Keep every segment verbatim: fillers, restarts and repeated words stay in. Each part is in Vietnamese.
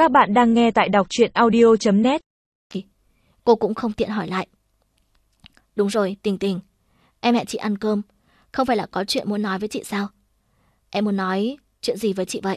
Các bạn đang nghe tại đọc truyện audio chấm net. Cô cũng không tiện hỏi lại. Đúng rồi, Tình Tình, em hẹn chị ăn cơm, không phải là có chuyện muốn nói với chị sao? Em muốn nói chuyện gì với chị vậy?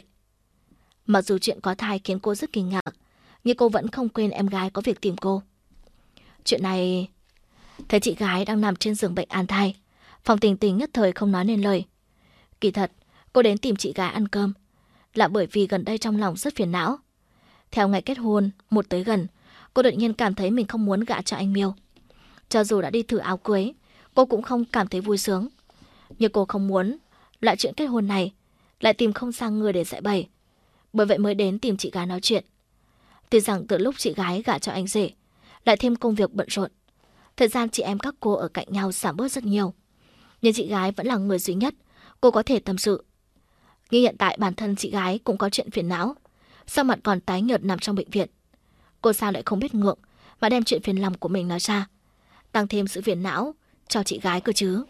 Mặc dù chuyện có thai khiến cô rất kinh ngạc, nhưng cô vẫn không quên em gái có việc tìm cô. Chuyện này... Thấy chị gái đang nằm trên giường bệnh an thai, Phòng Tình Tình nhất thời không nói nên lời. Kỳ thật, cô đến tìm chị gái ăn cơm là bởi vì gần đây trong lòng rất phiền não. Theo ngày kết hôn một tới gần, cô đột nhiên cảm thấy mình không muốn gả cho anh Miêu. Cho dù đã đi thử áo cưới, cô cũng không cảm thấy vui sướng. Nhưng cô không muốn loại chuyện kết hôn này lại tìm không ra người để giải bày. Bởi vậy mới đến tìm chị gái nói chuyện. Tuy rằng từ lúc chị gái gả cho anh rể, lại thêm công việc bận rộn, thời gian chị em các cô ở cạnh nhau giảm bớt rất nhiều. Nhưng chị gái vẫn là người duy nhất cô có thể tâm sự. Nhưng hiện tại bản thân chị gái cũng có chuyện phiền não, sao mặt còn tái nhợt nằm trong bệnh viện. Cô sao lại không biết ngượng mà đem chuyện phiền lòng của mình nói ra, tăng thêm sự phiền não cho chị gái cơ chứ.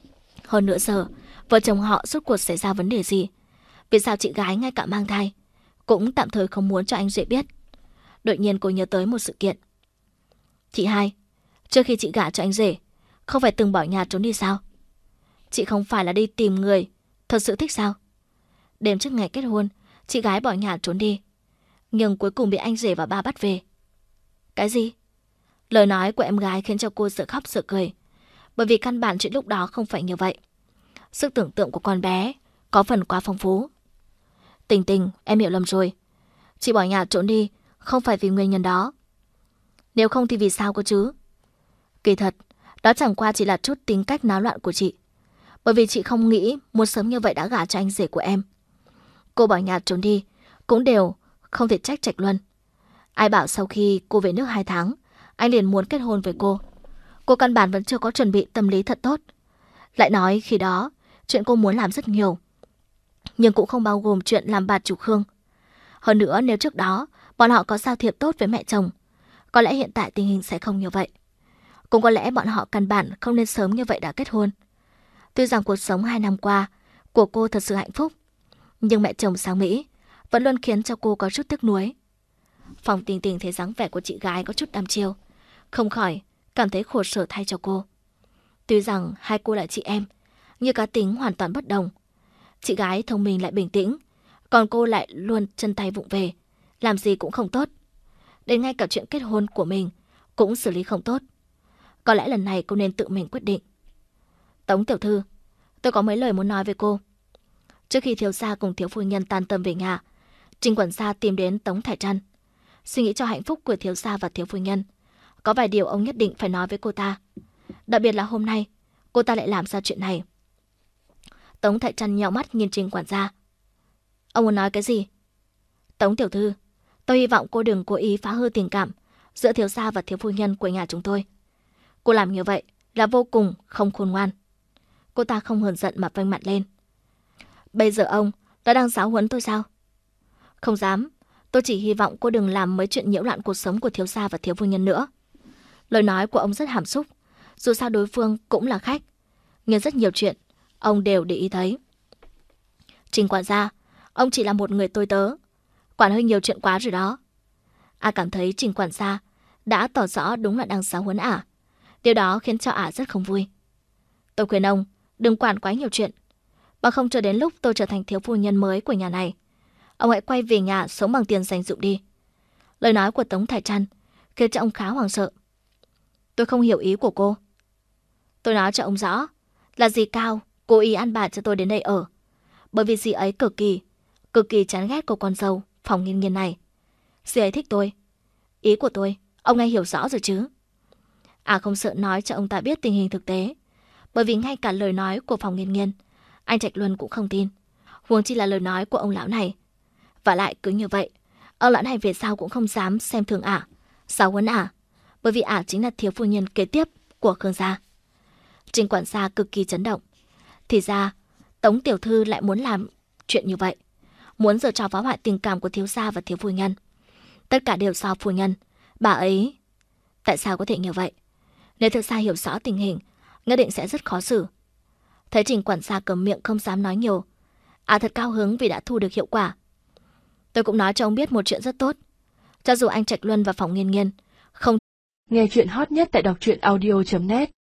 Hơn nữa giờ, vợ chồng họ rốt cuộc xảy ra vấn đề gì? Vì sao chị gái ngay cả mang thai cũng tạm thời không muốn cho anh rể biết? Đột nhiên cô nhớ tới một sự kiện. Chị hai, trước khi chị gả cho anh rể, không phải từng bỏ nhà trốn đi sao? Chị không phải là đi tìm người thật sự thích sao? Đêm trước ngày kết hôn, chị gái bỏ nhà trốn đi, nhưng cuối cùng bị anh rể và ba bắt về. Cái gì? Lời nói của em gái khiến cho cô sợ khóc sợ cười, bởi vì căn bản chuyện lúc đó không phải như vậy. Sức tưởng tượng của con bé có phần quá phong phú. Tình Tình, em hiểu lầm rồi. Chị bỏ nhà trốn đi không phải vì nguyên nhân đó. Nếu không thì vì sao cơ chứ? Kỳ thật, đó chẳng qua chỉ là chút tính cách náo loạn của chị. Bởi vì chị không nghĩ muốn sớm như vậy đã gả cho anh rể của em. Cô bỏ nhà trốn đi cũng đều không thể trách Trạch Luân. Ai bảo sau khi cô về nước hai tháng, anh liền muốn kết hôn với cô. Cô căn bản vẫn chưa có chuẩn bị tâm lý thật tốt. Lại nói khi đó, chuyện cô muốn làm rất nhiều, nhưng cũng không bao gồm chuyện làm bà chủ Khương. Hơn nữa nếu trước đó bọn họ có giao thiệp tốt với mẹ chồng, có lẽ hiện tại tình hình sẽ không như vậy. Cũng có lẽ bọn họ căn bản không nên sớm như vậy đã kết hôn. Tuy rằng cuộc sống hai năm qua của cô thật sự hạnh phúc, nhưng mẹ chồng sang Mỹ vẫn luôn khiến cho cô có chút tiếc nuối. Phòng Tình Tình thấy dáng vẻ của chị gái có chút đăm chiêu, không khỏi cảm thấy khổ sở thay cho cô. Tuy rằng hai cô là chị em, nhưng cá tính hoàn toàn bất đồng. Chị gái thông minh lại bình tĩnh, còn cô lại luôn chân tay vụng về, làm gì cũng không tốt. Đến ngay cả chuyện kết hôn của mình cũng xử lý không tốt. Có lẽ lần này cô nên tự mình quyết định. Tống tiểu thư, tôi có mấy lời muốn nói với cô. Trước khi thiếu gia cùng thiếu phu nhân tan tầm về nhà, Trình quản gia tìm đến Tống Thải Trăn. Suy nghĩ cho hạnh phúc của thiếu gia và thiếu phu nhân, có vài điều ông nhất định phải nói với cô ta. Đặc biệt là hôm nay, cô ta lại làm ra chuyện này. Tống Thải Trăn nheo mắt nhìn Trình quản gia. Ông muốn nói cái gì? Tống tiểu thư, tôi hy vọng cô đừng cố ý phá hư tình cảm giữa thiếu gia và thiếu phu nhân của nhà chúng tôi. Cô làm như vậy là vô cùng không khôn ngoan. Cô ta không hờn giận mà vênh mặt lên. Bây giờ ông đã đang giáo huấn tôi sao? Không dám, tôi chỉ hy vọng cô đừng làm mấy chuyện nhiễu loạn cuộc sống của thiếu gia và thiếu phu nhân nữa. Lời nói của ông rất hàm xúc, dù sao đối phương cũng là khách, nhưng rất nhiều chuyện ông đều để ý thấy. Trình quản gia, ông chỉ là một người tôi tớ, quản hơi nhiều chuyện quá rồi đó. A cảm thấy Trình quản gia đã tỏ rõ đúng là đang giáo huấn ả. Điều đó khiến cho ả rất không vui. Tôi khuyên ông đừng quản quá nhiều chuyện, bằng không chờ đến lúc tôi trở thành thiếu phu nhân mới của nhà này, ông hãy quay về nhà sống bằng tiền dành dụm đi. Lời nói của Tống Thải Trăn khiến cho ông khá hoảng sợ. Tôi không hiểu ý của cô. Tôi nói cho ông rõ là dì Cao cố ý ăn bà cho tôi đến đây ở, bởi vì dì ấy cực kỳ, cực kỳ chán ghét cô con dâu Phòng Nghiên Nghiên này. Dì ấy thích tôi. Ý của tôi, ông nghe hiểu rõ rồi chứ? À không sợ nói cho ông ta biết tình hình thực tế, bởi vì ngay cả lời nói của Phòng Nghiên Nghiên, anh Trạch Luân cũng không tin, huống chi là lời nói của ông lão này. Và lại cứ như vậy, ông lão này về sau cũng không dám xem thường ả, giáo huấn ả, bởi vì ả chính là thiếu phu nhân kế tiếp của Khương gia. Trình quản gia cực kỳ chấn động. Thì ra, Tống tiểu thư lại muốn làm chuyện như vậy, muốn giở trò phá hoại tình cảm của thiếu gia và thiếu phu nhân. Tất cả đều do phu nhân, bà ấy. Tại sao có thể như vậy? Nếu thực ra hiểu rõ tình hình, nhất định sẽ rất khó xử. Thấy Trình quản gia cầm miệng không dám nói nhiều, ả thật cao hứng vì đã thu được hiệu quả. Tôi cũng nói cho ông biết một chuyện rất tốt. Cho dù anh Trạch Luân vào phòng Nghiên Nghiên, không... Nghe chuyện hot nhất tại đọc truyện audio chấm net